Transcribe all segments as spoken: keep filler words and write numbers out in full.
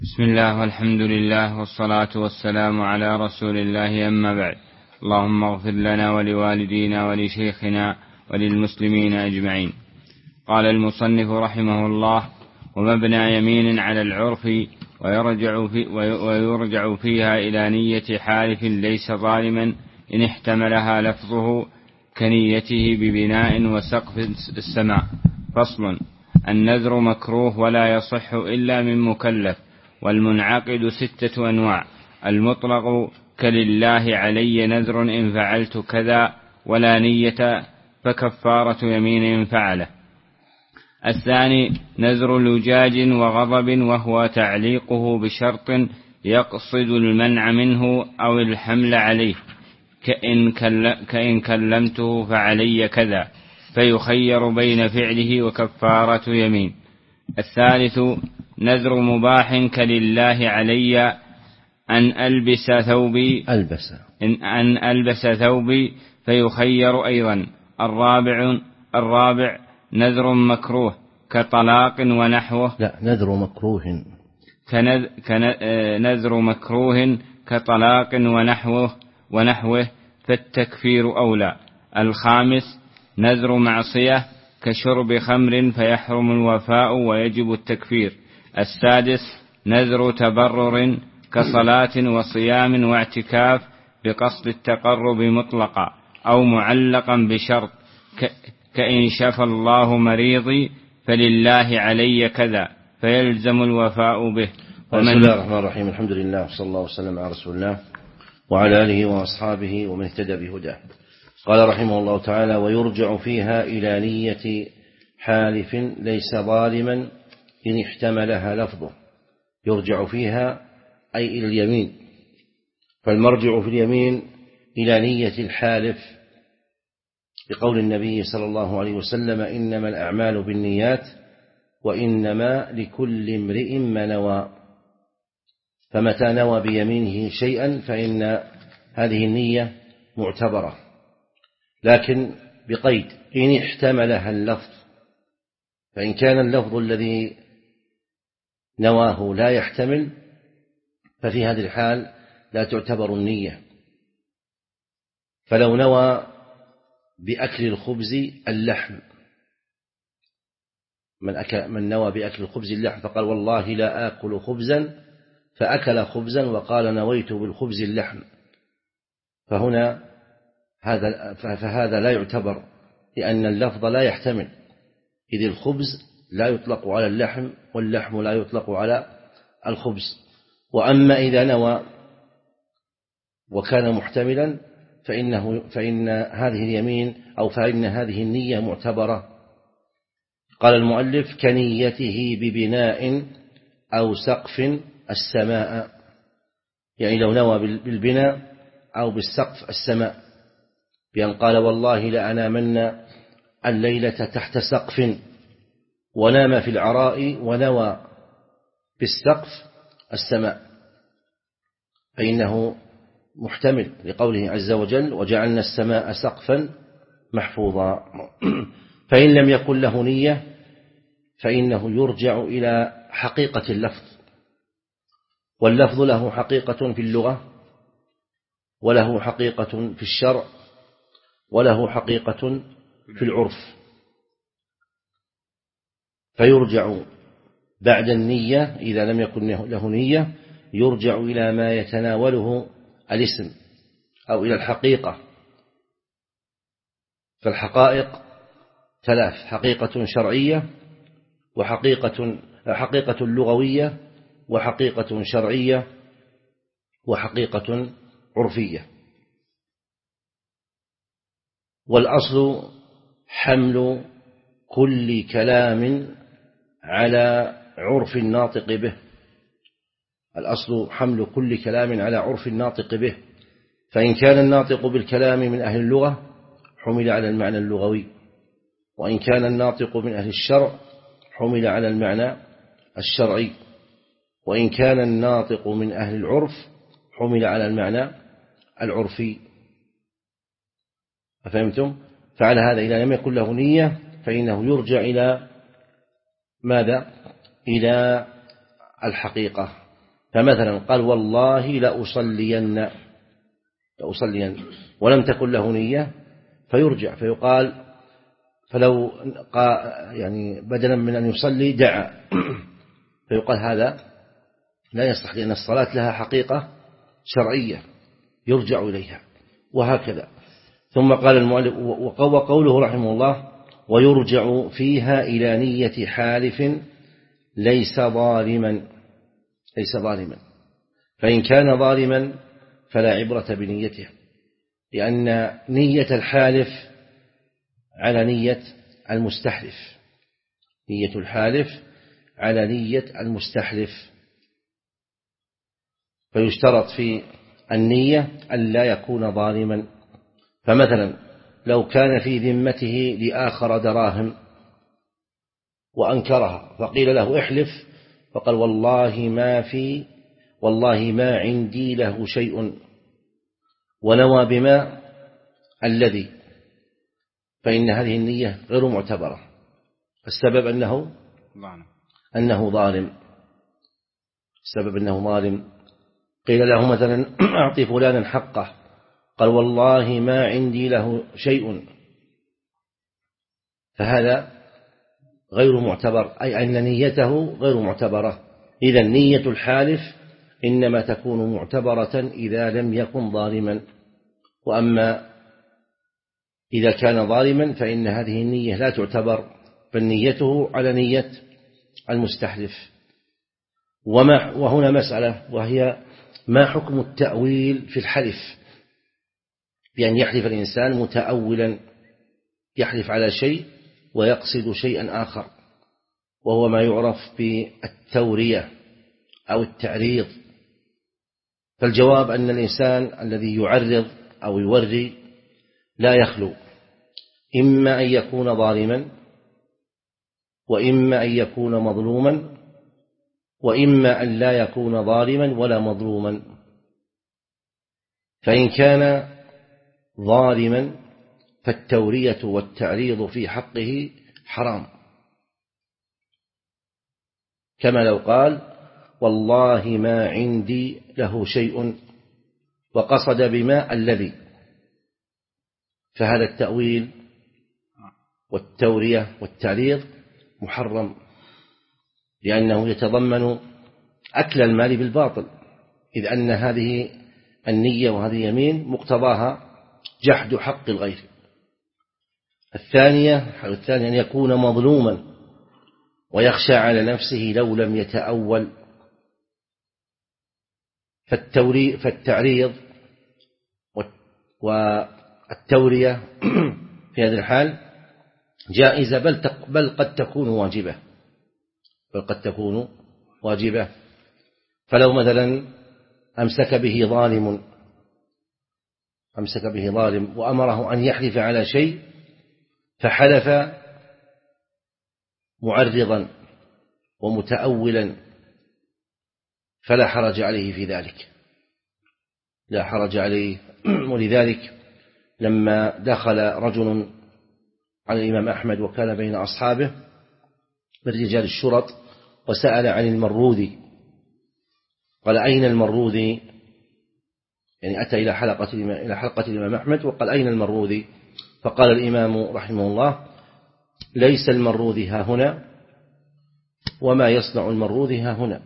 بسم الله والحمد لله والصلاة والسلام على رسول الله، أما بعد. اللهم اغفر لنا ولوالدينا ولشيخنا وللمسلمين أجمعين. قال المصنف رحمه الله: ومبنى يمين على العرف ويرجع, في ويرجع فيها إلى نية حالف ليس ظالما إن احتملها لفظه كنيته ببناء وسقف السماء. فصل: النذر مكروه ولا يصح إلا من مكلف. والمنعقد ستة أنواع: المطلق كلله علي نذر إن فعلت كذا ولا نية فكفارة يمين إن فعله. الثاني نذر لجاج وغضب، وهو تعليقه بشرط يقصد المنع منه أو الحمل عليه، كإن, كإن كلمته فعلي كذا، فيخير بين فعله وكفارة يمين. الثالث نذر مباح كلله علي أن ألبس ثوبي ألبس أن ألبس ثوبي فيخير أيضا. الرابع الرابع نذر مكروه كطلاق ونحوه لا نذر مكروه كنذر مكروه كطلاق ونحوه ونحوه فالتكفير أولى. الخامس نذر معصية كشرب خمر فيحرم الوفاء ويجب التكفير. السادس نذر تبرر كصلاة وصيام واعتكاف بقصد التقرب مطلقا أو معلقا بشرط، كإن شفى الله مريضي فلله علي كذا، فيلزم الوفاء به. بسم الله الرحمن الرحيم. الحمد لله صلى الله وسلم على رسول الله وعلى آله وأصحابه ومن اهتدى بهداه. قال رحمه الله تعالى: ويرجع فيها إلى نية حالف ليس ظالما إن احتملها لفظه. يرجع فيها أي إلى اليمين، فالمرجع في اليمين إلى نية الحالف، بقول النبي صلى الله عليه وسلم: إنما الأعمال بالنيات وإنما لكل امرئ ما نوى. فمتى نوى بيمينه شيئا فإن هذه النية معتبرة، لكن بقيد إن احتملها اللفظ. فإن كان اللفظ الذي نواه لا يحتمل ففي هذه الحال لا تعتبر النية. فلو نوى بأكل الخبز اللحم، من, أكل من نوى بأكل الخبز اللحم فقال: والله لا آكل خبزا، فأكل خبزا وقال: نويت بالخبز اللحم، فهنا هذا فهذا لا يعتبر، لأن اللفظ لا يحتمل، إذ الخبز لا يطلق على اللحم واللحم لا يطلق على الخبز. وأما إذا نوى وكان محتملا فإنه فإن هذه اليمين أو فإن هذه النية معتبرة. قال المؤلف: كنيته ببناء أو سقف السماء، يعني لو نوى بالبناء أو بالسقف السماء، بأن قال: والله لأنامن الليلة تحت سقف، ونام في العراء ونوى بالسقف السماء، فإنه محتمل، لقوله عز وجل: وجعلنا السماء سقفا محفوظا. فإن لم يكن له نية فإنه يرجع إلى حقيقة اللفظ، واللفظ له حقيقة في اللغة، وله حقيقة في الشرع، وله حقيقة في العرف. فيرجع بعد النية إذا لم يكن له نية، يرجع إلى ما يتناوله الاسم أو إلى الحقيقة. فالحقائق ثلاث: حقيقة شرعية، وحقيقة حقيقة لغوية، وحقيقة شرعية، وحقيقة عرفية. والأصل حمل كل كلام على عرف الناطق به. الأصل حمل كل كلام على عرف الناطق به، فإن كان الناطق بالكلام من أهل اللغة حمل على المعنى اللغوي، وإن كان الناطق من أهل الشرع حمل على المعنى الشرعي، وإن كان الناطق من أهل العرف حمل على المعنى العرفي. أفهمتم؟ فعلى هذا إذا لم يكن له نية فإنه يرجع إلى ماذا؟ إلى الحقيقة. فمثلا قال والله لأصلين لأصلين ولم تكن له نية فيرجع فيقال فلو يعني بدلا من أن يصلي دعا فيقال هذا لا يصح لأن الصلاة لها حقيقة شرعية يرجع إليها وهكذا. ثم قال المؤلف وقوله رحمه الله ويرجع فيها إلى نية حالف ليس ظالما ليس ظالما فإن كان ظالما فلا عبرة بنيته لأن نية الحالف على نية المستحلف نية الحالف على نية المستحلف فيشترط في النية أن لا يكون ظالما. فمثلا لو كان في ذمته لآخر دراهم وأنكرها فقيل له احلف فقال والله ما في والله ما عندي له شيء ونوى بما الذي فإن هذه النية غير معتبرة. السبب أنه أنه ظالم السبب أنه ظالم. قيل له مثلا أعطي فلانا حقه قال والله ما عندي له شيء فهذا غير معتبر أي أن نيته غير معتبرة. إذا نية الحالف إنما تكون معتبرة إذا لم يكن ظالما. وأما إذا كان ظالما فإن هذه النية لا تعتبر فنيته على نية المستحلف. وما وهنا مسألة وهي ما حكم التأويل في الحلف بأن يحلف الإنسان متأولا يحلف على شيء ويقصد شيئا آخر وهو ما يعرف بالتورية أو التعريض. فالجواب أن الإنسان الذي يعرض أو يوري لا يخلو إما أن يكون ظالما وإما أن يكون مظلوما وإما أن لا يكون ظالما ولا مظلوما. فإن كان ظالما فالتورية والتعريض في حقه حرام كما لو قال والله ما عندي له شيء وقصد بما الذي فهذا التأويل والتورية والتعريض محرم لأنه يتضمن أكل المال بالباطل إذ أن هذه النية وهذه يمين مقتضاها جحد حق الغير. الثانية الحالة الثانية أن يكون مظلوما ويخشى على نفسه لو لم يتأول فالتوري فالتعريض والتورية في هذه الحال جائزة بل بل قد تكون واجبة بل قد تكون واجبة. فلو مثلا أمسك به ظالم أمسك به ظالم وأمره أن يحلف على شيء فحلف معرضا ومتأولا فلا حرج عليه في ذلك لا حرج عليه. ولذلك لما دخل رجل على الإمام أحمد وكان بين أصحابه من رجال الشرط وسأل عن المروذي قال أين المروذي يعني أتى إلى حلقة إلى حلقة الإمام أحمد وقال أين المروذي فقال الإمام رحمه الله ليس المروذي ها هنا وما يصنع المروذي ها هنا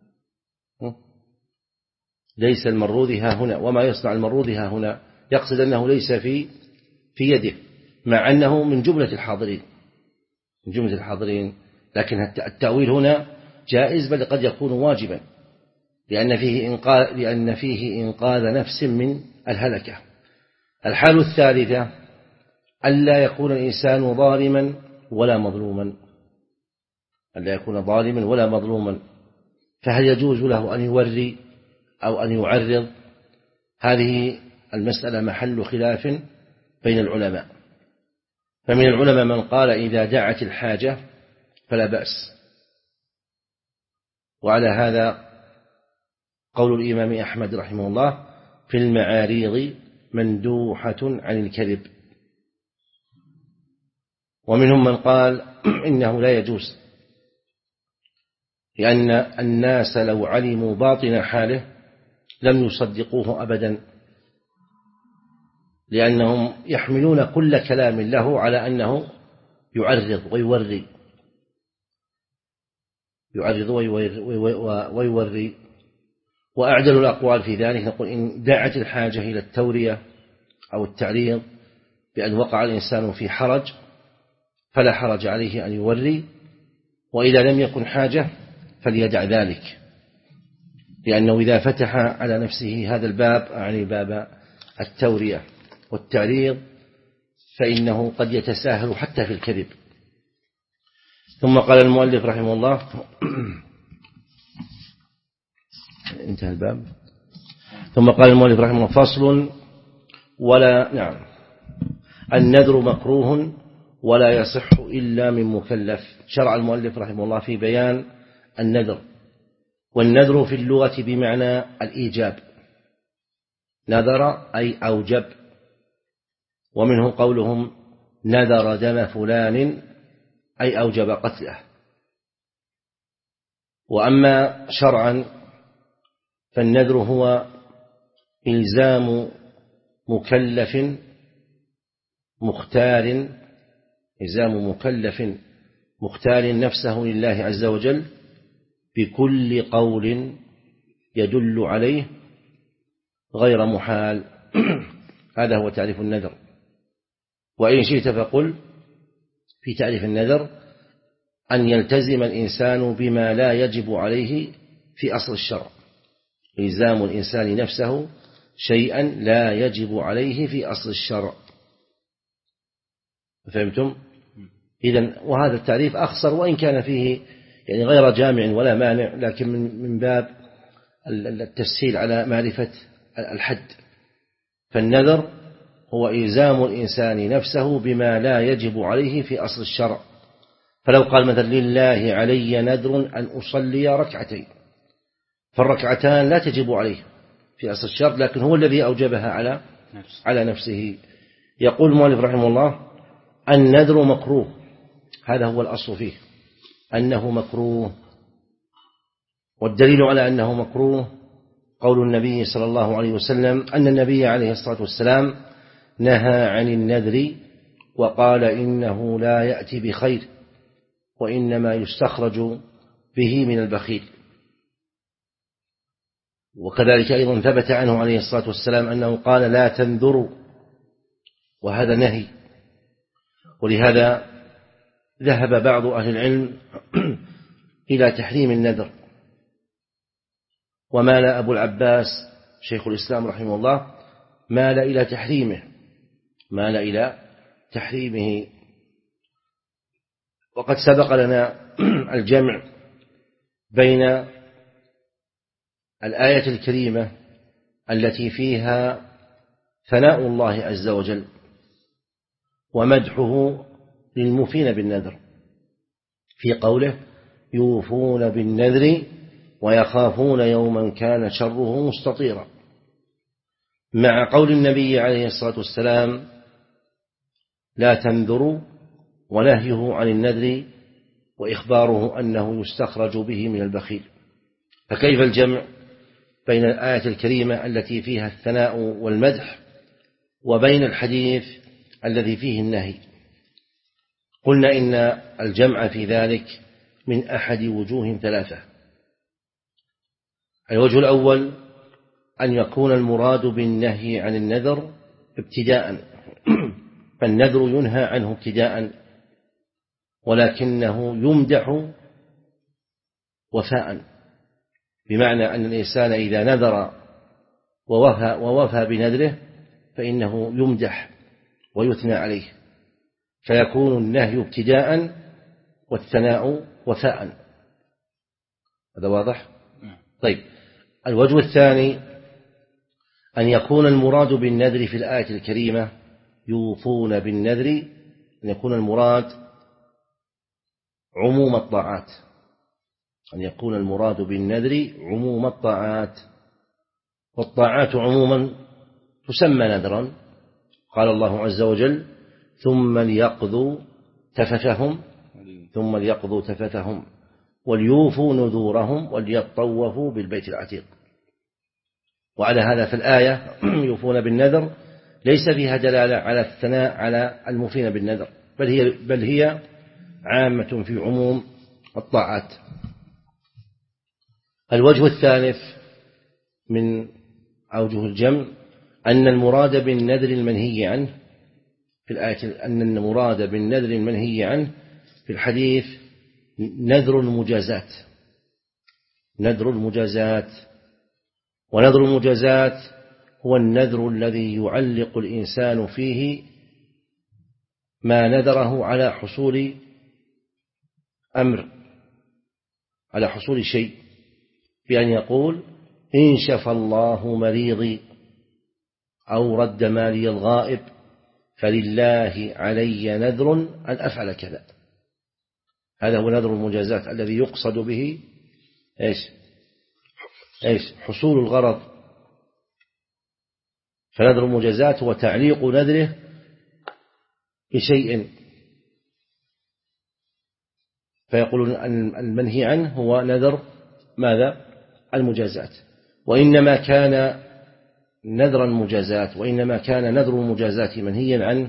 ليس المروذي ها هنا وما يصنع المروذي ها هنا يقصد أنه ليس في في يده مع أنه من جملة الحاضرين من جملة الحاضرين لكن التأويل هنا جائز بل قد يكون واجبا لأن فيه إنقاذ لأن فيه إنقاذ نفس من الهلكة. الحال الثالثة ألا يكون الإنسان ظالما ولا مظلوما ألا يكون ظالما ولا مظلوما فهل يجوز له أن يوري أو أن يعرض؟ هذه المسألة محل خلاف بين العلماء. فمن العلماء من قال إذا دعت الحاجة فلا بأس وعلى هذا قول الإمام أحمد رحمه الله في المعاريض مندوحة عن الكذب. ومنهم من قال إنه لا يجوز لأن الناس لو علموا باطن حاله لم يصدقوه أبدا، لأنهم يحملون كل كلام له على أنه يعرض ويوري يعرض ويوري. وأعدل الأقوال في ذلك نقول إن دعت الحاجة إلى التورية أو التعريض بأن وقع الإنسان في حرج فلا حرج عليه أن يوري، وإذا لم يكن حاجة فليدع ذلك، لأنه إذا فتح على نفسه هذا الباب يعني باب التورية والتعريض فإنه قد يتساهل حتى في الكذب. ثم قال المؤلف رحمه الله انتهى الباب. ثم قال المؤلف رحمه الله فصل ولا نعم النذر مكروه ولا يصح إلا من مكلف. شرع المؤلف رحمه الله في بيان النذر، والنذر في اللغة بمعنى الإيجاب، نذر أي أوجب، ومنه قولهم نذر دم فلان أي أوجب قتله. وأما شرعا فالنذر هو إلزام مكلف مختار إلزام مكلف مختار نفسه لله عز وجل بكل قول يدل عليه غير محال. هذا هو تعريف النذر. وإن شئت فقل في تعريف النذر أن يلتزم الإنسان بما لا يجب عليه في أصل الشرع، إلزام الإنسان نفسه شيئا لا يجب عليه في أصل الشرع. فهمتم؟ إذن وهذا التعريف أخصر وإن كان فيه يعني غير جامع ولا مانع، لكن من باب التسهيل على معرفة الحد. فالنذر هو إلزام الإنسان نفسه بما لا يجب عليه في أصل الشرع. فلو قال مثلا لله علي نذر أن أصلي ركعتين، فالركعتان لا تجب عليه في أصل الشرع، لكن هو الذي أوجبها على على نفسه. يقول المؤلف رحمه الله النذر مكروه، هذا هو الأصل فيه أنه مكروه. والدليل على أنه مكروه قول النبي صلى الله عليه وسلم أن النبي عليه الصلاة والسلام نهى عن النذر وقال إنه لا يأتي بخير وإنما يستخرج به من البخيل. وكذلك أيضا ثبت عنه عليه الصلاة والسلام أنه قال لا تنذروا، وهذا نهي. ولهذا ذهب بعض أهل العلم إلى تحريم النذر، ومال أبو العباس شيخ الإسلام رحمه الله مال إلى تحريمه مال إلى تحريمه. وقد سبق لنا الجمع بين الآية الكريمة التي فيها ثناء الله عز وجل ومدحه للموفين بالنذر في قوله يوفون بالنذر ويخافون يوما كان شره مستطيرا، مع قول النبي عليه الصلاة والسلام لا تنذروا ونهيه عن النذر وإخباره أنه يستخرج به من البخيل. فكيف الجمع بين الآية الكريمة التي فيها الثناء والمدح وبين الحديث الذي فيه النهي؟ قلنا إن الجمع في ذلك من أحد وجوه ثلاثة. الوجه الأول أن يكون المراد بالنهي عن النذر ابتداء، فالنذر ينهى عنه ابتداء ولكنه يمدح وفاء، بمعنى أن الإنسان إذا نذر ووفى, ووفى بنذره فإنه يمدح ويثنى عليه، فيكون النهي ابتداء والثناء وفاء. هذا واضح؟ طيب، الوجه الثاني أن يكون المراد بالنذر في الآية الكريمة يوفون بالنذر، أن يكون المراد عموم الطاعات، أن يكون المراد بالنذر عموم الطاعات. والطاعات عموما تسمى نذرا، قال الله عز وجل ثم ليقضوا تفتهم ثم ليقضوا تفتهم وليوفوا نذورهم وليطوفوا بالبيت العتيق. وعلى هذا في الآية يوفون بالنذر ليس فيها دلالة على الثناء على الموفين بالنذر، بل هي, بل هي عامة في عموم الطاعات. الوجه الثالث من أوجه الجمع أن المراد بالنذر المنهي عنه في الآية، أن المراد بالنذر المنهي عنه في الحديث نذر المجازات. نذر المجازات ونذر المجازات هو النذر الذي يعلق الإنسان فيه ما نذره على حصول أمر، على حصول شيء، بأن يقول إن شفى الله مريضي أو رد مالي الغائب فلله علي نذر أن أفعل كذا. هذا هو نذر المجازات الذي يقصد به إيش؟ إيش؟ حصول الغرض. فنذر المجازات هو تعليق نذره بشيء، فيقولون أن المنهي عنه هو نذر ماذا؟ المجازات. وإنما كان نذر المجازات وإنما كان نذر المجازات منهيا عنه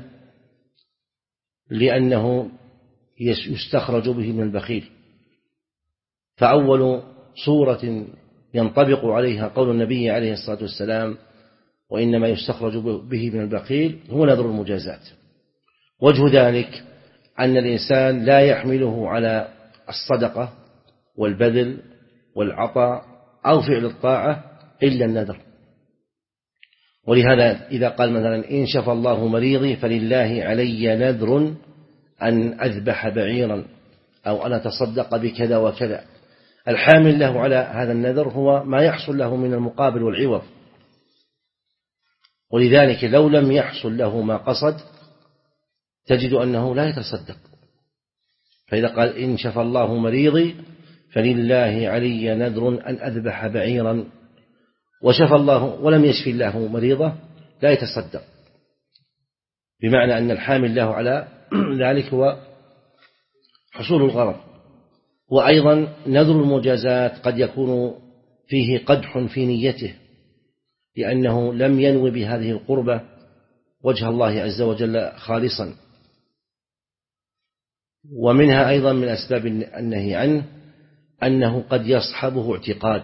لأنه يستخرج به من البخيل. فأول صورة ينطبق عليها قول النبي عليه الصلاة والسلام وإنما يستخرج به من البخيل هو نذر المجازات. وجه ذلك أن الإنسان لا يحمله على الصدقة والبذل والعطاء أو فعل الطاعة إلا النذر. ولهذا إذا قال مثلا إن شفى الله مريضي فلله علي نذر أن أذبح بعيرا أو أن أتصدق بكذا وكذا، الحامل له على هذا النذر هو ما يحصل له من المقابل والعوض. ولذلك لو لم يحصل له ما قصد تجد أنه لا يتصدق. فإذا قال إن شفى الله مريضي فلله علي نذر أن أذبح بعيرا وشفى الله ولم يشفي الله مريضه لا يتصدق، بمعنى أن الحامل له على ذلك هو حصول الغرض. وأيضا نذر المجازات قد يكون فيه قدح في نيته لأنه لم ينوي بهذه القربة وجه الله عز وجل خالصا. ومنها أيضا من أسباب النهي عنه أنه قد يصحبه اعتقاد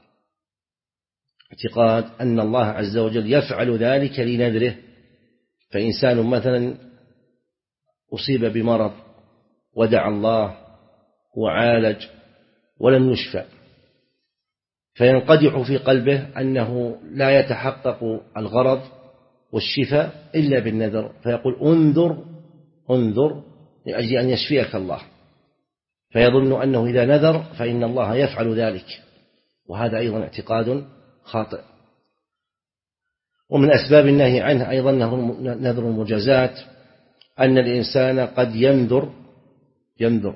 اعتقاد أن الله عز وجل يفعل ذلك لنذره. فإنسان مثلا أصيب بمرض ودعا الله وعالج ولم يشفى، فينقدح في قلبه أنه لا يتحقق الغرض والشفاء إلا بالنذر، فيقول انظر انظر لأجل أن يشفيك الله، فيظن أنه إذا نذر فإن الله يفعل ذلك، وهذا أيضا اعتقاد خاطئ. ومن أسباب النهي عنه أيضا نذر المجازات أن الإنسان قد ينذر ينذر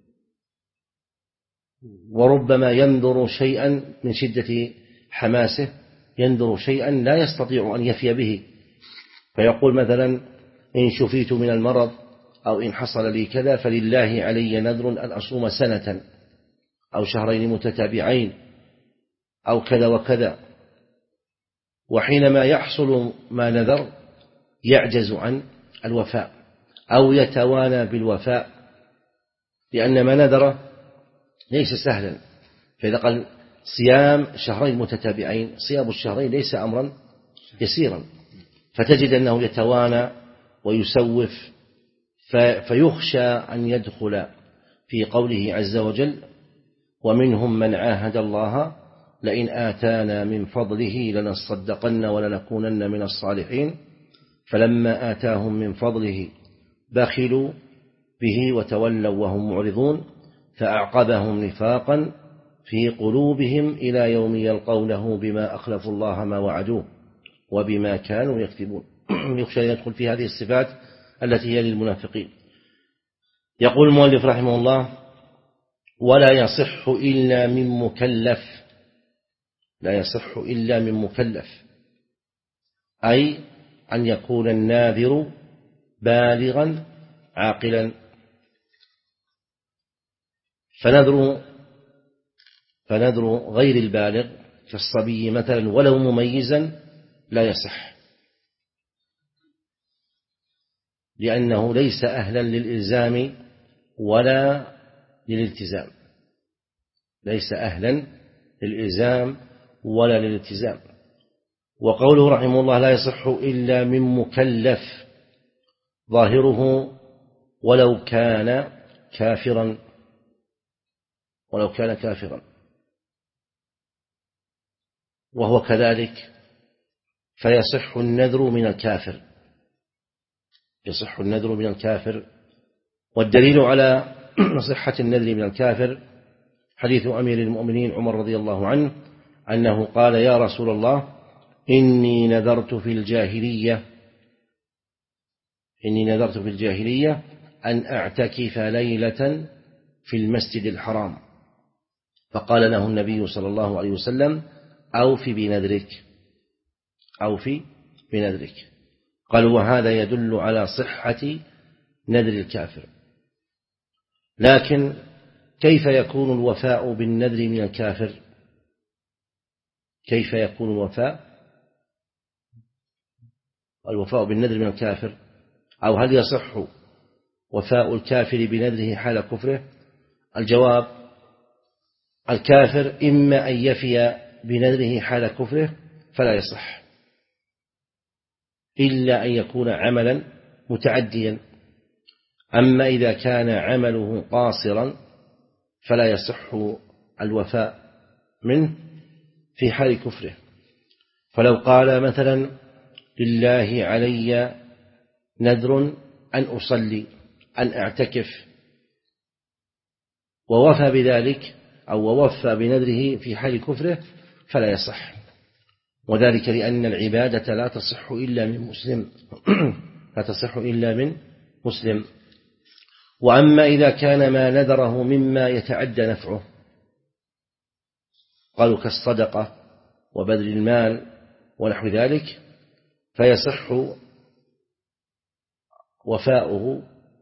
وربما ينذر شيئا من شدة حماسه، ينذر شيئا لا يستطيع أن يفي به، فيقول مثلا إن شفيت من المرض أو إن حصل لي كذا فلله علي نذر أن أصوم سنة أو شهرين متتابعين أو كذا وكذا. وحينما يحصل ما نذر يعجز عن الوفاء أو يتوانى بالوفاء، لأن ما نذر ليس سهلا. فإذا قال صيام شهرين متتابعين، صيام الشهرين ليس أمرا يسيرا، فتجد أنه يتوانى ويسوف، فيخشى أن يدخل في قوله عز وجل ومنهم من عاهد الله لئن آتانا من فضله لنصدقن ولنكونن من الصالحين فلما آتاهم من فضله بخلوا به وتولوا وهم معرضون فأعقبهم نفاقا في قلوبهم إلى يوم يلقونه بما أخلفوا الله ما وعدوه وبما كانوا يكذبون. يخشى أن يدخل في هذه الصفات التي هي للمنافقين. يقول المؤلف رحمه الله ولا يصح إلا من مكلف، لا يصح إلا من مكلف، أي أن يكون الناذر بالغا عاقلا. فنذر فنذر غير البالغ كالصبي مثلا ولو مميزا لا يصح، لأنه ليس أهلا للإلزام ولا للالتزام، ليس أهلا للإلزام ولا للالتزام. وقوله رحمه الله لا يصح إلا من مكلف ظاهره ولو كان كافرا، ولو كان كافرا، وهو كذلك فيصح النذر من الكافر، يصح النذر من الكافر. والدليل على صحة النذر من الكافر حديث أمير المؤمنين عمر رضي الله عنه أنه قال يا رسول الله إني نذرت في الجاهلية إني نذرت في الجاهلية أن أعتكف ليلة في المسجد الحرام، فقال له النبي صلى الله عليه وسلم أوف بنذرك، أوف بنذرك. قال وهذا يدل على صحة نذر الكافر. لكن كيف يكون الوفاء بالنذر من الكافر؟ كيف يكون الوفاء الوفاء بالنذر من الكافر؟ أو هل يصح وفاء الكافر بنذره حال كفره؟ الجواب الكافر إما أن يفي بنذره حال كفره فلا يصح إلا أن يكون عملا متعديا، أما إذا كان عمله قاصرا فلا يصح الوفاء منه في حال كفره. فلو قال مثلا لله علي نذر أن أصلي أن أعتكف ووفى بذلك أو ووفى بنذره في حال كفره فلا يصح، وذلك لأن العبادة لا تصح إلا من مسلم لا تصح إلا من مسلم. وأما إذا كان ما نذره مما يتعدى نفعه، قالوا كالصدقة وبذل المال ونحو ذلك، فيصح وفاؤه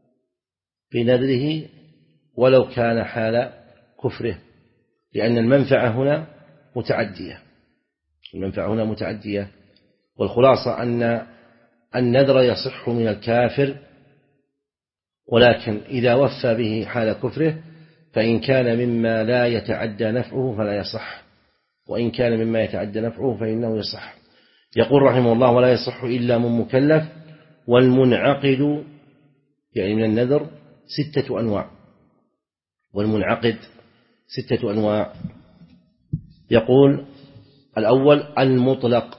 بنذره ولو كان حال كفره، لأن المنفعة هنا متعدية المنفعة هنا متعدية. والخلاصة أن النذر يصح من الكافر، ولكن إذا وفى به حال كفره فإن كان مما لا يتعدى نفعه فلا يصح، وإن كان مما يتعدى نفعه فإنه يصح. يقول رحمه الله ولا يصح إلا من مكلف. والمنعقد يعني من النذر ستة أنواع، والمنعقد ستة أنواع. يقول الأول المطلق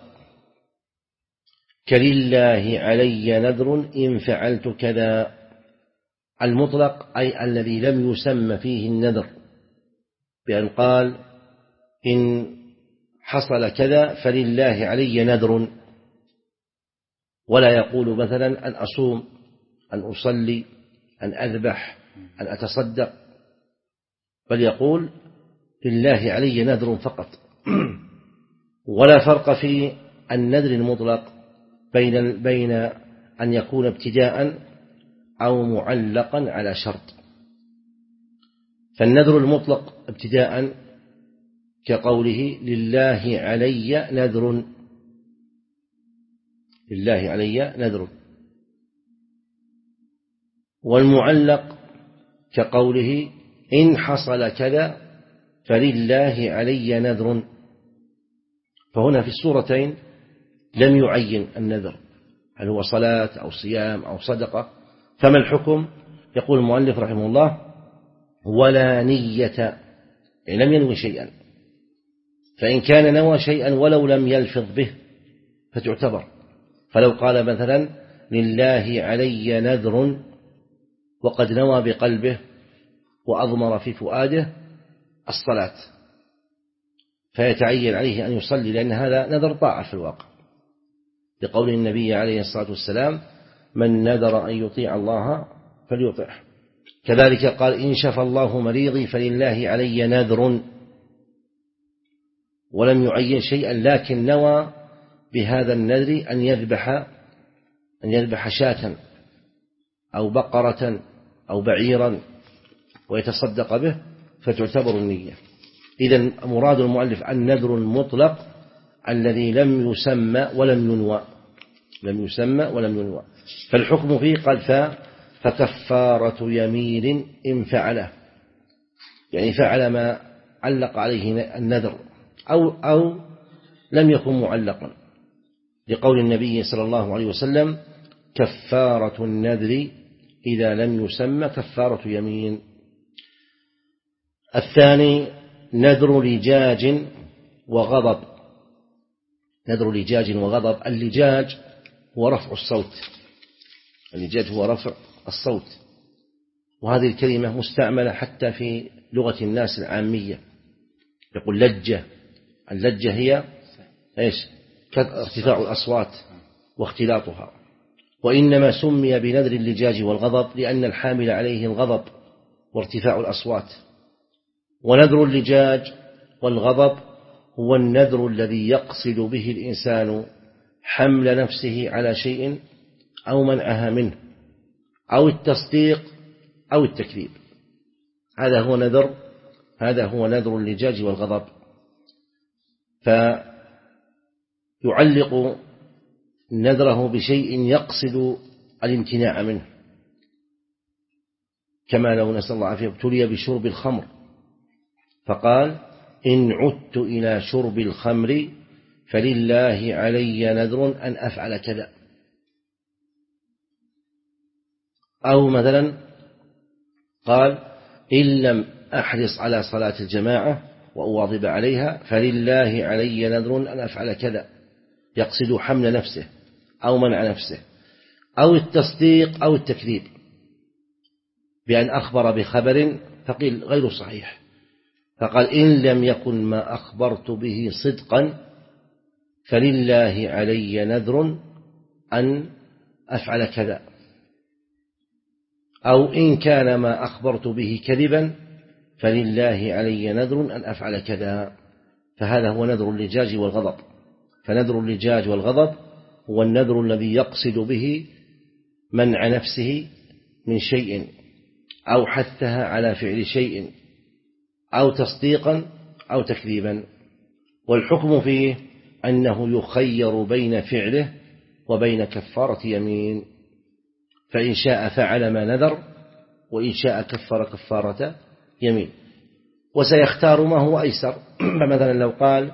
كلله علي نذر إن فعلت كذا. المطلق أي الذي لم يسمى فيه النذر، بأن قال إن حصل كذا فلله علي نذر، ولا يقول مثلا أن أصوم أن أصلي أن أذبح أن أتصدق، بل يقول لله علي نذر فقط. ولا فرق في النذر المطلق بين بين أن يكون ابتداء أو معلقا على شرط. فالنذر المطلق ابتداء كقوله لله علي نذر، لله علي نذر. والمعلق كقوله إن حصل كذا فلله علي نذر. فهنا في السورتين لم يعين النذر هل هو صلاة أو صيام أو صدقة، فما الحكم؟ يقول المؤلف رحمه الله ولا نية، يعني لم ينوي شيئا، فإن كان نوى شيئا ولو لم يلفظ به فتعتبر. فلو قال مثلا لله علي نذر وقد نوى بقلبه وأضمر في فؤاده الصلاة فيتعين عليه أن يصلي، لأن هذا نذر طاعة في الواقع، لقول النبي عليه الصلاة والسلام من نذر أن يطيع الله فليطعه. كذلك قال إن شفى الله مريضي فلله علي نذر، ولم يعين شيئا لكن نوى بهذا النذر أن يذبح أن يذبح شاة أو بقرة أو بعيرا ويتصدق به فتعتبر النية. إذن مراد المؤلف النذر المطلق الذي لم يسمى ولم ينوى، لم يسمى ولم ينوى. فالحكم فيه قال فكفارة يمين إن فعله، يعني فعل ما علق عليه النذر أو, أو لم يكن معلقا، لقول النبي صلى الله عليه وسلم كفارة النذر إذا لم يسمى كفارة يمين. الثاني نذر لجاج وغضب. نذر لجاج وغضب، اللجاج هو رفع الصوت، اللجاج هو رفع الصوت، وهذه الكلمة مستعملة حتى في لغة الناس العامية، يقول لجة. اللجة هي إيش؟ ارتفاع الأصوات واختلاطها. وإنما سمي بنذر اللجاج والغضب لأن الحامل عليه الغضب وارتفاع الأصوات. ونذر اللجاج والغضب هو النذر الذي يقصد به الإنسان حمل نفسه على شيء أو منعها منه أو التصديق أو التكذيب، هذا هو نذر هذا هو نذر اللجاج والغضب. فيعلق نذره بشيء يقصد الامتناع منه، كما لو نسأل الله عافية ابتلي بشرب الخمر فقال إن عدت إلى شرب الخمر فلله علي نذر أن أفعل كذا. أو مثلا قال إن لم أحرص على صلاة الجماعة وأواظب عليها فلله علي نذر أن أفعل كذا، يقصد حمل نفسه أو منع نفسه. أو التصديق أو التكذيب، بأن أخبر بخبر فقيل غير صحيح فقال إن لم يكن ما أخبرت به صدقا فلله علي نذر أن أفعل كذا. أو إن كان ما أخبرت به كذبا فلله علي نذر أن أفعل كذا. فهذا هو نذر اللجاج والغضب. فنذر اللجاج والغضب هو النذر الذي يقصد به منع نفسه من شيء أو حثها على فعل شيء أو تصديقا أو تكذيبا. والحكم فيه أنه يخير بين فعله وبين كفارة يمين، فإن شاء فعل ما نذر وإن شاء كفر كفارة يمين، وسيختار ما هو أيسر. فمثلا لو قال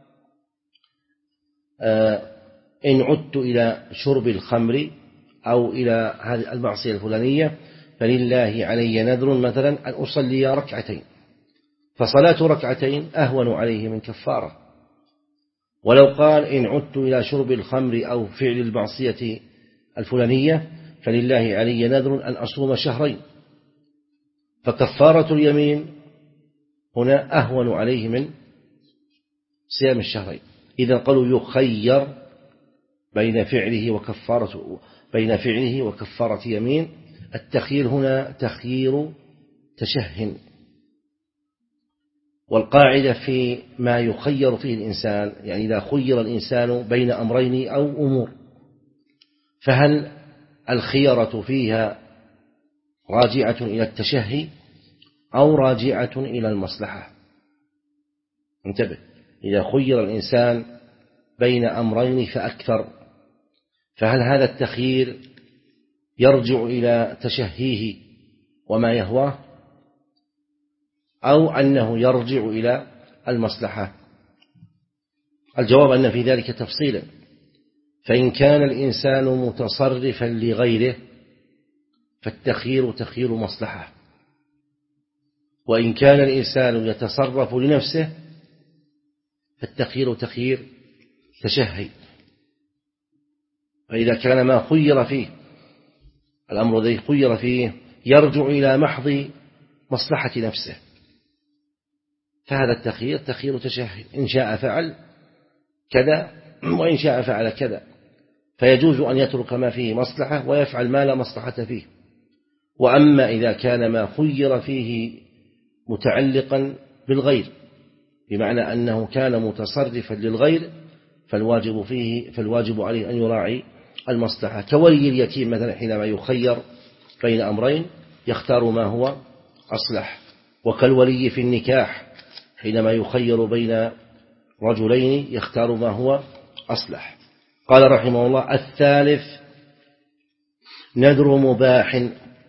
إن عدت إلى شرب الخمر أو إلى هذه المعصية الفلانية فلله علي نذر مثلا أن أصلي ركعتين، فصلاة ركعتين أهون عليه من كفارة. ولو قال إن عدت إلى شرب الخمر أو فعل المعصية الفلانية فلله علي نذر أن أصوم شهرين، فكفارة اليمين هنا أهون عليه من صيام الشهرين. إذا قالوا يخير بين فعله وكفارة بين فعله وكفارة يمين. التخيير هنا تخيير تشه، والقاعدة في ما يخير فيه الإنسان، يعني إذا خير الإنسان بين أمرين أو أمور فهل الخيرة فيها راجعة إلى التشهي أو راجعة إلى المصلحة؟ انتبه، إذا خير الإنسان بين أمرين فأكثر فهل هذا التخيير يرجع إلى تشهيه وما يهواه أو أنه يرجع إلى المصلحة؟ الجواب أن في ذلك تفصيلا. فإن كان الإنسان متصرفا لغيره فالتخيير تخيير مصلحة، وإن كان الإنسان يتصرف لنفسه فالتخيير تخيير تشهي. فإذا كان ما خير فيه الأمر الذي خير فيه يرجع إلى محض مصلحة نفسه فهذا التخيير تخيير تشهي، إن شاء فعل كذا وإن شاء فعل كذا، فيجوز أن يترك ما فيه مصلحة ويفعل ما لا مصلحة فيه. وأما إذا كان ما خير فيه متعلقا بالغير بمعنى أنه كان متصرفا للغير فالواجب فيه فالواجب عليه أن يراعي المصلحة، كولي اليتيم مثلا حينما يخير بين أمرين يختار ما هو أصلح، وكالولي في النكاح حينما يخير بين رجلين يختار ما هو أصلح. قال رحمه الله: الثالث نذر مباح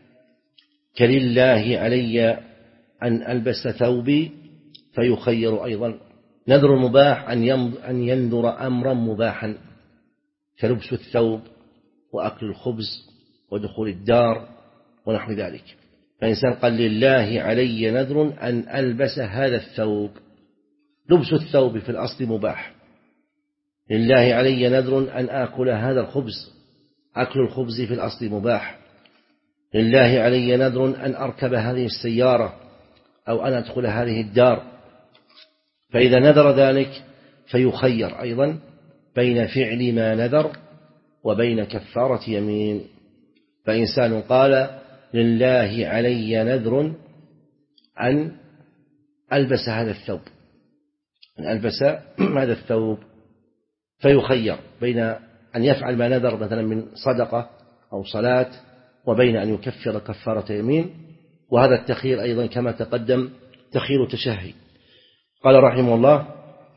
كلله علي أن ألبس ثوبي فيخير أيضا. نذر المباح أن ينذر أمرا مباحا كلبس الثوب وأكل الخبز ودخول الدار ونحو ذلك. فإنسان قال: لله علي نذر أن ألبس هذا الثوب. لبس الثوب في الأصل مباح. لله علي نذر أن آكل هذا الخبز. أكل الخبز في الأصل مباح. لله علي نذر أن أركب هذه السيارة أو أن أدخل هذه الدار. فإذا نذر ذلك فيخير أيضا بين فعل ما نذر وبين كفارة يمين. فإنسان قال: لله علي نذر أن ألبس هذا الثوب أن ألبس هذا الثوب فيخير بين أن يفعل ما نذر مثلا من صدقة أو صلاة وبين أن يكفر كفارة يمين. وهذا التخيير أيضا كما تقدم تخيير تشهي. قال رحمه الله: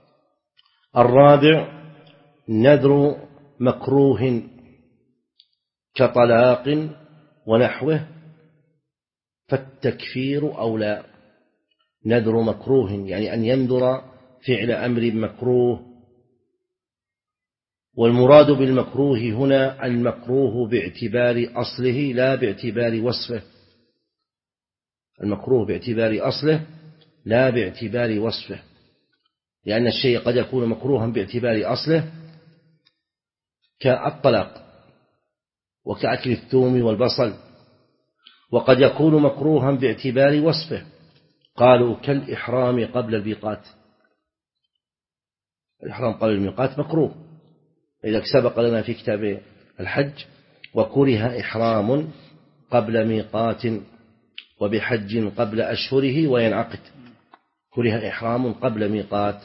الرابع نذر مكروه كطلاق ونحوه فالتكفير أولى. نذر مكروه يعني أن ينذر فعل أمر مكروه. والمراد بالمكروه هنا المكروه باعتبار أصله لا باعتبار وصفه. المكروه باعتبار أصله لا باعتبار وصفه، لأن الشيء قد يكون مكروها باعتبار أصله كالطلاق وكأكل الثوم والبصل، وقد يكون مكروها باعتبار وصفه. قالوا كالإحرام قبل الميقات. الإحرام قبل الميقات مكروه، إذا سبق لنا في كتاب الحج: وكره إحرام قبل ميقات وبحج قبل أشهره وينعقد. كره إحرام قبل ميقات.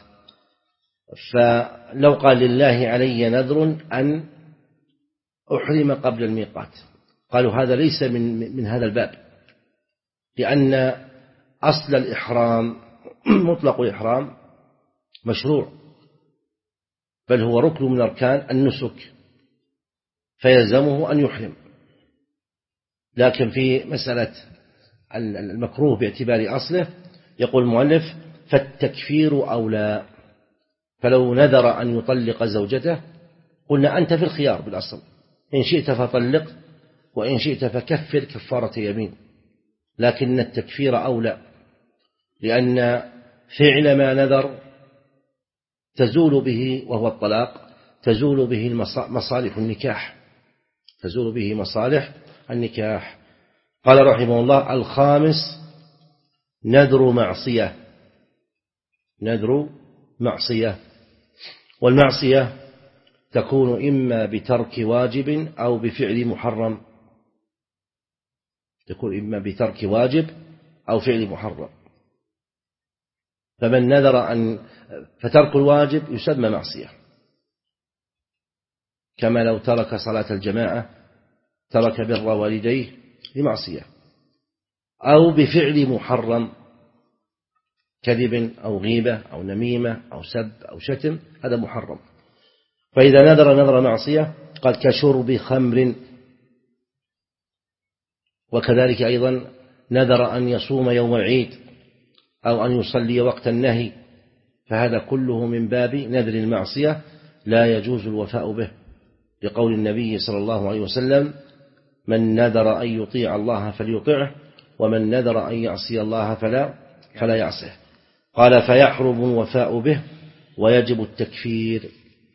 فلو قال: لله علي نذر أن أحرم قبل الميقات، قالوا هذا ليس من, من هذا الباب، لأن أصل الإحرام مطلق الإحرام مشروع، بل هو ركن من أركان النسك فيلزمه أن يحرم. لكن في مسألة المكروه باعتبار أصله يقول المؤلف: فالتكفير أولى. فلو نذر أن يطلق زوجته قلنا أنت في الخيار بالأصل، إن شئت فطلق وإن شئت فكفر كفارة يمين. لكن التكفير أولى، لأن فعل ما نذر تزول به، وهو الطلاق، تزول به مصالح النكاح تزول به مصالح النكاح. قال رحمه الله: الخامس نذر معصية. نذر معصية. والمعصية تكون إما بترك واجب أو بفعل محرم. تكون إما بترك واجب أو فعل محرم. فمن نذر أن فترك الواجب يسمى معصية، كما لو ترك صلاة الجماعة، ترك بر والديه لمعصية. أو بفعل محرم كذب أو غيبة أو نميمة أو سب أو شتم، هذا محرم. فإذا نذر نذر معصية قال: كشرب خمر. وكذلك أيضا نذر أن يصوم يوم العيد أو أن يصلي وقت النهي، فهذا كله من باب نذر المعصية لا يجوز الوفاء به، لقول النبي صلى الله عليه وسلم: من نذر أن يطيع الله فليطعه، ومن نذر أن يعصي الله فلا فلا يعصيه. قال: فيحرم الوفاء به ويجب التكفير.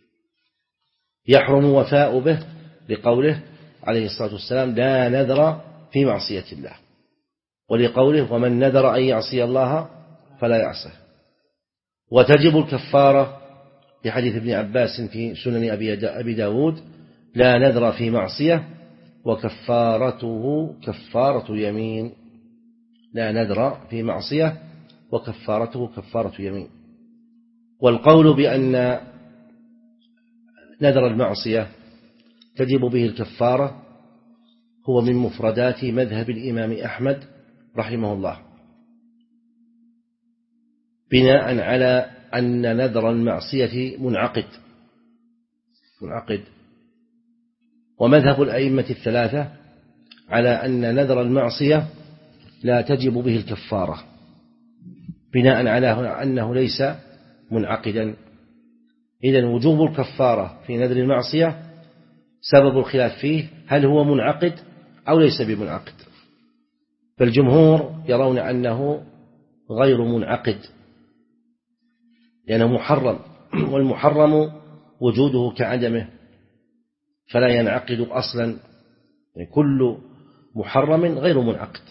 يحرم الوفاء به لقوله عليه الصلاة والسلام: لا نذر في معصية الله، ولقوله: ومن نذر أن يعصي الله فلا يعصيه. وتجب الكفارة لحديث ابن عباس في سنن أبي داود: لا نذر في معصية وكفارته كفارة يمين. لا نذر في معصية وكفارته كفارة يمين. والقول بأن نذر المعصية تجب به الكفارة هو من مفردات مذهب الإمام أحمد رحمه الله، بناء على أن نذر المعصية منعقد منعقد ومذهب الأئمة الثلاثة على أن نذر المعصية لا تجب به الكفارة بناء على أنه ليس منعقدا. إذن وجوب الكفارة في نذر المعصية سبب الخلاف فيه هل هو منعقد أو ليس بمنعقد، فالجمهور يرون أنه غير منعقد لأنه محرم، والمحرم وجوده كعدمه فلا ينعقد أصلا، يعني كل محرم غير منعقد.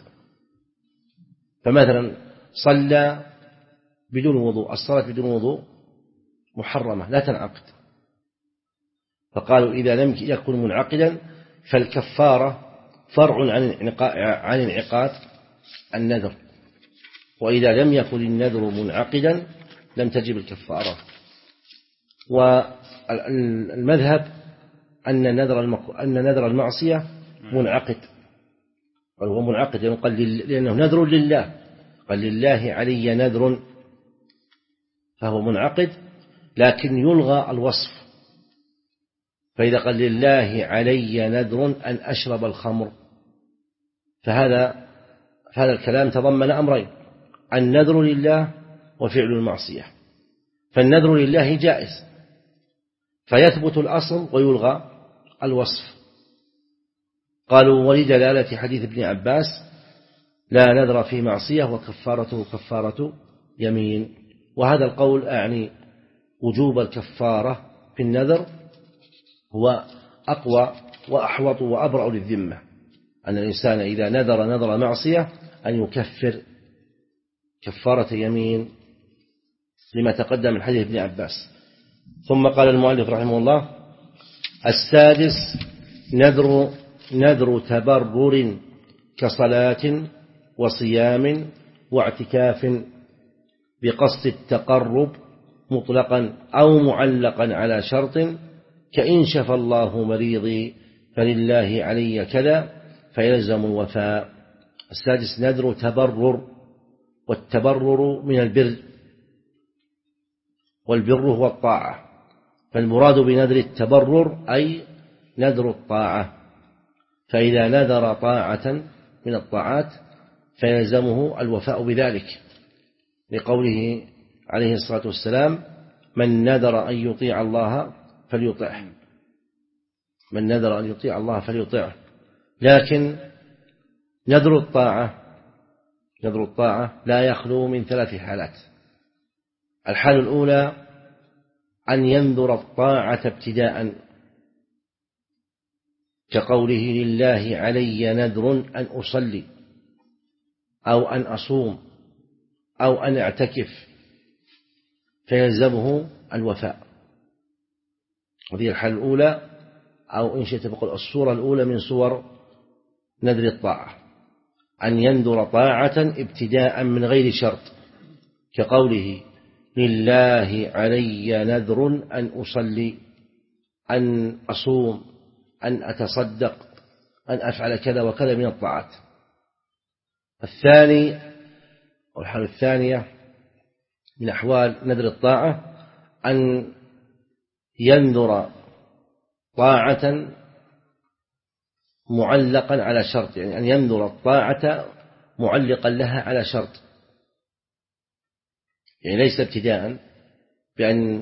فمثلا صلى بدون وضوء، الصلاة بدون وضوء محرمة لا تنعقد، فقالوا إذا لم يكن منعقدا فالكفارة فرع عن انعقاد النذر، وإذا لم يكن النذر منعقدا لم تجب الكفارة. والمذهب أن نذر أن نذر المعصية منعقد، وهو منعقد لأنه نذر لله، قال لله علي نذر، فهو منعقد لكن يلغى الوصف. فإذا قال لله علي نذر أن أشرب الخمر فهذا هذا الكلام تضمن أمرين: النذر لله وفعل المعصية. فالنذر لله جائز فيثبت الأصل ويلغى الوصف. قالوا ولدلالة حديث ابن عباس لا نذر في معصية وكفارته كفارة يمين. وهذا القول أعني وجوب الكفارة في النذر هو أقوى وأحوط وأبرأ للذمة، أن الإنسان إذا نذر نذر معصية أن يكفر كفارة يمين لما تقدم من حديث ابن عباس. ثم قال المؤلف رحمه الله: السادس نذر نذر تبرر كصلاة وصيام واعتكاف بقصد التقرب مطلقا أو معلقا على شرط، كإن شفى الله مريضي فلله علي كذا فيلزم الوفاء. السادس نذر تبرر، والتبرر من البر، والبر هو الطاعة، فالمراد بنذر التبرر أي نذر الطاعة، فإذا نذر طاعة من الطاعات فيلزمه الوفاء بذلك، لقوله عليه الصلاة والسلام: من نذر أن يطيع الله فليطعه، من نذر أن يطيع الله فليطعه. لكن نذر الطاعة نذر الطاعة لا يخلو من ثلاث حالات. الحالة الأولى أن ينذر الطاعة ابتداء، كقوله: لله علي نذر أن أصلي أو أن أصوم أو أن أعتكف، فيلزمه الوفاء. وهذه الحالة الأولى، أو إن شئت فقل الصورة الأولى من صور نذر الطاعة، أن ينذر طاعة ابتداء من غير شرط، كقوله: لله علي نذر أن أصلي، أن أصوم، أن أتصدق، أن أفعل كذا وكذا من الطاعات. الثاني أو الحالة الثانية من أحوال نذر الطاعة أن ينذر طاعة معلقا على شرط، يعني أن ينذر الطاعة معلقا لها على شرط، يعني ليس ابتداء بأن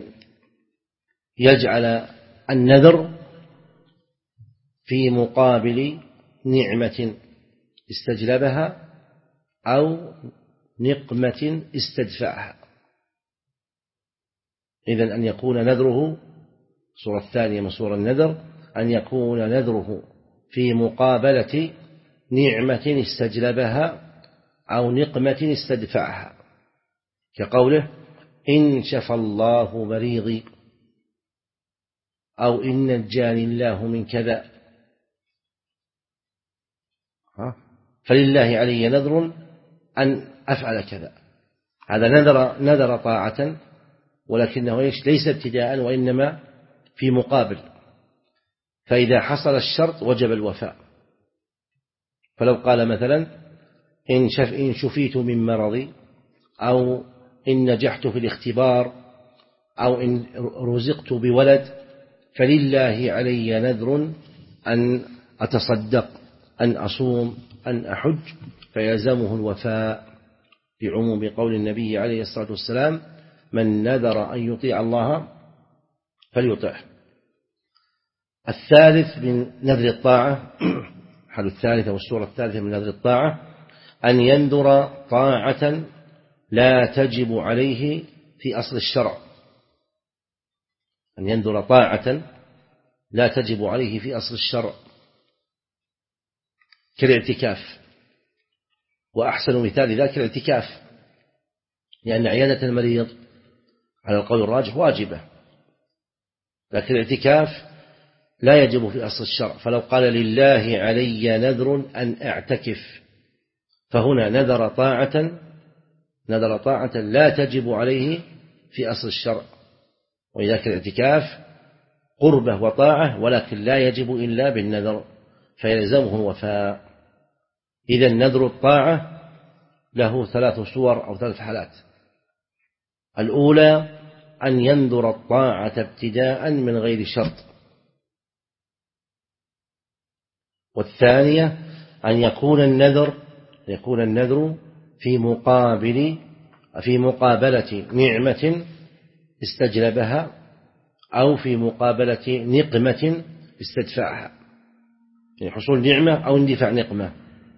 يجعل النذر في مقابل نعمة استجلبها أو نقمة استدفعها. إذن أن يكون نذره، الصورة الثانية من صور النذر، أن يكون نذره في مقابلة نعمة استجلبها أو نقمة استدفعها، كقوله: إن شفى الله مريضي، أو إن نجاني الله من كذا، فلله علي نذر أن أفعل كذا. هذا نذر نذر طاعة، ولكنه ليس ابتداء وإنما في مقابل، فإذا حصل الشرط وجب الوفاء. فلو قال مثلا: إن شف إن شفيت من مرضي، أو إن نجحت في الاختبار أو إن رزقت بولد فلله علي نذر أن أتصدق، أن أصوم، أن أحج، فيلزمه الوفاء بعموم قول النبي عليه الصلاة والسلام: من نذر أن يطيع الله فليطعه. الثالث من نذر الطاعة، الحال الثالث أو الصورة الثالثة من نذر الطاعة أن ينذر طاعة لا تجب عليه في أصل الشرع، أن ينذر طاعة لا تجب عليه في أصل الشرع كالاعتكاف، وأحسن مثال ذلك الاعتكاف، لأن عيادة المريض على القول الراجح واجبة، لكن الاعتكاف لا يجب في أصل الشرع. فلو قال لله علي نذر أن أعتكف، فهنا نذر طاعة نذر طاعة لا تجب عليه في أصل الشرع، وإذا الاعتكاف قربة وطاعة ولكن لا يجب إلا بالنذر فيلزمه الوفاء. إذا نذر الطاعة له ثلاث صور أو ثلاث حالات: الأولى أن ينذر الطاعة ابتداء من غير شرط، والثانية أن يكون النذر يكون النذر في مقابل في مقابلة نعمة استجلبها أو في مقابلة نقمة استدفعها، يعني حصول نعمة أو اندفاع نقمة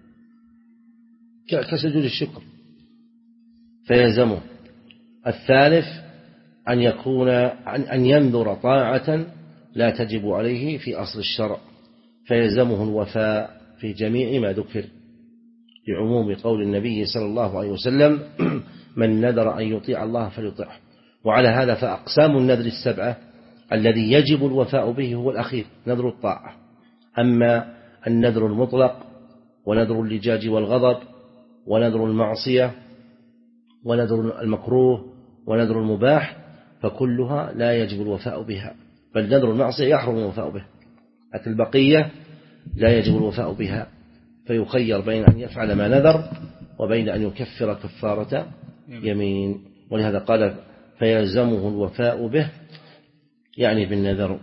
كسجود الشكر فيلزمه. الثالث أن يكون أن ينذر طاعة لا تجب عليه في أصل الشرع فيلزمه الوفاء في جميع ما ذكر لعموم قول النبي صلى الله عليه وسلم: من نذر أن يطيع الله فليطعه. وعلى هذا فأقسام النذر السبعة الذي يجب الوفاء به هو الأخير، نذر الطاعة. أما النذر المطلق ونذر اللجاج والغضب ونذر المعصية ونذر المكروه ونذر المباح فكلها لا يجب الوفاء بها، بل نذر المعصية يحرم الوفاء به، لكن البقية لا يجب الوفاء بها، فيخير بين أن يفعل ما نذر وبين أن يكفر كفارة يمين. ولهذا قال: فيلزمه الوفاء به، يعني بالنذر.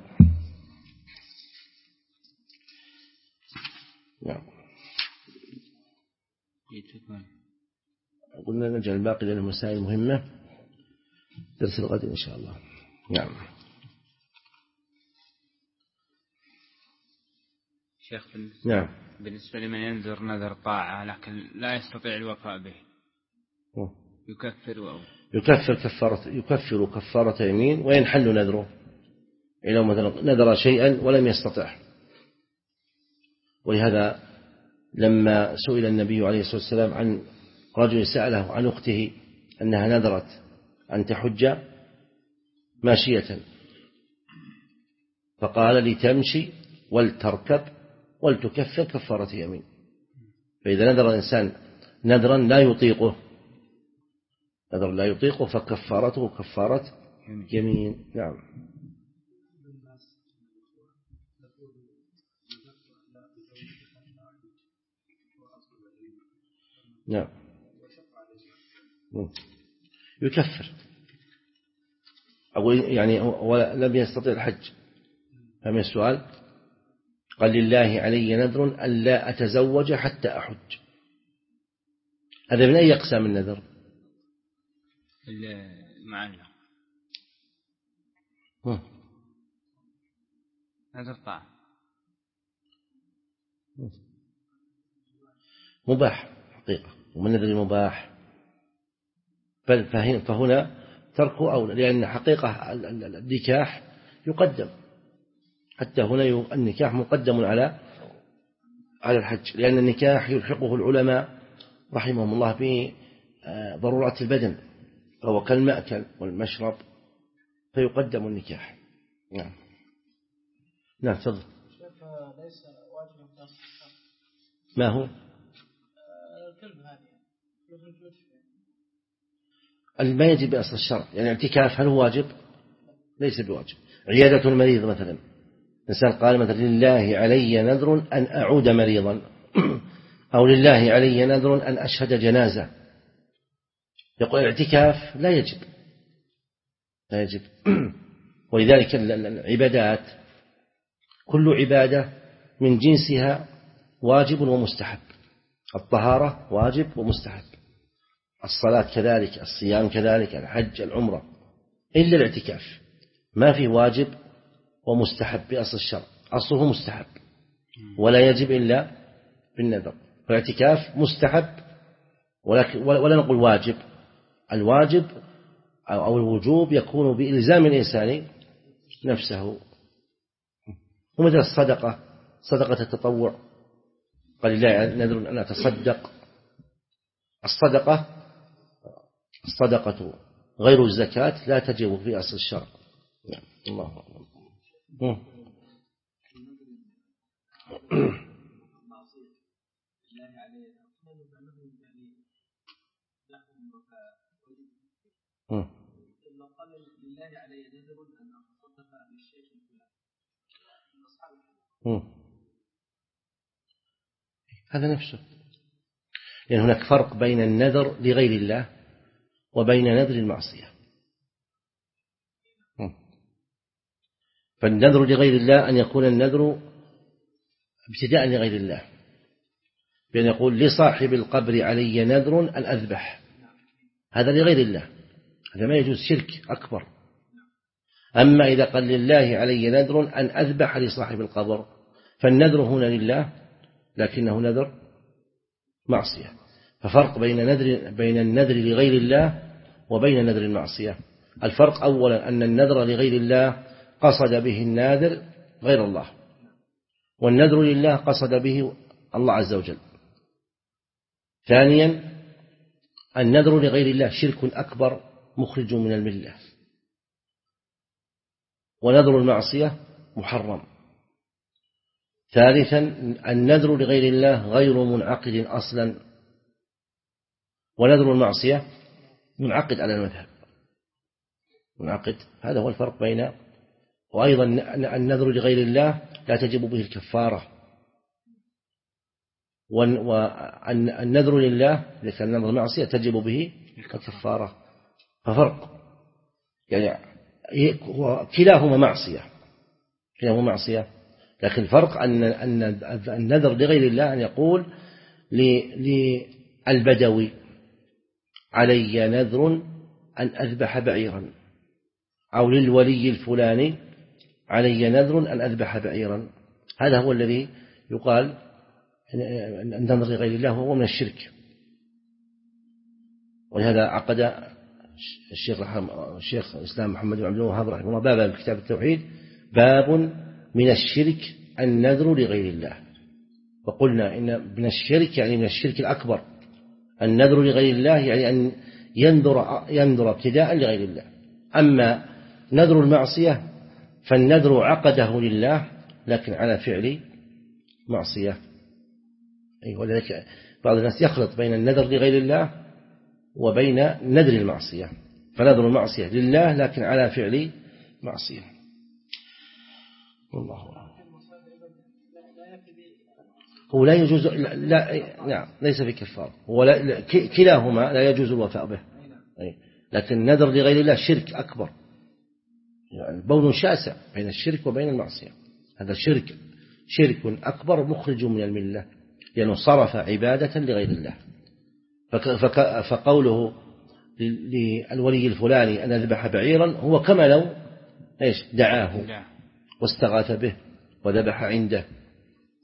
نعم. قلنا نجعل الباقي للمسائل المهمة درس الغد إن شاء الله. نعم. شيخ بالنسبة, نعم. بالنسبة لمن ينذر نذر طاعة لكن لا يستطيع الوفاء به أوه. يكفر أو يكفر كفارة يكفر كفارة يمين وينحل نذره، إذا مثلا نذر شيئا ولم يستطع. ولهذا لما سئل النبي عليه الصلاة والسلام عن رجل سأله عن أخته أنها نذرت أن تحج ماشية، فقال: لتمشي ولتركب ولتكفر كفارة يمين. فإذا نذر الإنسان نذرا لا يطيقه نذر لا يطيقه فكفارته كفارة يمين. نعم. نعم. يكفر، أقول يعني لم يستطيع الحج، فما السؤال؟ قال: لله علي نذر ألا أتزوج حتى أحج. هذا من أي أقسام النذر؟ المعلق نذر طاعة مباح حقيقة، ومن نذر المباح فهنا تركه أولى، لأن حقيقة النكاح يقدم، حتى هنا النكاح مقدم على على الحج، لأن النكاح يلحقه العلماء رحمهم الله بضرورات البدن، فهو كالمأكل والمشرب، فيقدم النكاح. نعم. نعم تفضل. ما هو ما يجب بأصل الشرع؟ يعني اعتكاف هل هو واجب؟ ليس بواجب. عيادة المريض مثلا، إنسان قال مثلا: لله علي نذر أن أعود مريضا، أو لله علي نذر أن أشهد جنازة، يقول الاعتكاف لا يجب لا يجب ولذلك العبادات كل عبادة من جنسها واجب ومستحب. الطهارة واجب ومستحب، الصلاة كذلك، الصيام كذلك، الحج، العمرة، إلا الاعتكاف ما في واجب ومستحب بأصل الشرع، أصله مستحب ولا يجب إلا بالنذر. فالاعتكاف مستحب ولكن ولا نقول واجب. الواجب أو الوجوب يكون بإلزام الإنسان نفسه. ومثل الصدقة، صدقة التطوع، قال الله نذر أن أتصدق. الصدقة الصدقة غير الزكاة لا تجب في أصل الشرع. الله أكبر. هذا نفسه، لأن هناك فرق بين النذر لغير الله وبين نذر المعصية. فالنذر لغير الله أن يكون النذر ابتداء لغير الله، بأن يقول لصاحب القبر علي نذر أن أذبح، هذا لغير الله، هذا ما يجوز، شرك أكبر. أما إذا قال لله علي نذر أن أذبح لصاحب القبر، فالنذر هنا لله لكنه نذر معصية. ففرق بين نذر بين النذر لغير الله وبين نذر المعصية. الفرق أولا أن النذر لغير الله قصد به الناذر غير الله، والنذر لله قصد به الله عز وجل. ثانيا النذر لغير الله شرك أكبر مخرج من الملة، ونذر المعصية محرم. ثالثا النذر لغير الله غير منعقد أصلا، ونذر المعصية منعقد على المذهب، منعقد. هذا هو الفرق بين. وأيضا النذر لغير الله لا تجب به الكفارة، والنذر لله إذا كان نذر المعصية تجب به الكفارة. ففرق يعني كلاهما معصية، كلاهما معصية، لكن الفرق أن أن النذر لغير الله أن يقول للبدوي علي نذر أن أذبح بعيرا، أو للولي الفلاني علي نذر أن أذبح بعيرا. هذا هو الذي يقال النذر لغير الله هو من الشرك. ولهذا عقد الشيخ الشيخ الإسلام محمد بن عبد الوهاب رحمه الله بابا في كتاب التوحيد، باب من الشرك النذر لغير الله. وقلنا إن من الشرك يعني من الشرك الأكبر النذر لغير الله، يعني أن ينذر ينذر ابتداء لغير الله. أما نذر المعصية فالنذر عقده لله لكن على فعل معصية. أي ولذلك بعض الناس يخلط بين النذر لغير الله وبين نذر المعصية، فنذر المعصية لله لكن على فعل معصية. والله أعلم. هو لا يجوز، لا نعم ليس بكفار، ولا كلاهما لا يجوز الوفاء به، لكن النذر لغير الله شرك أكبر، يعني بون شاسع بين الشرك وبين المعصية. هذا شرك شرك أكبر مخرج من الملة، لأنه صرف عبادة لغير الله. فقوله للولي الفلاني أن أذبح بعيرا هو كما لو إيش دعاه واستغاث به وذبح عنده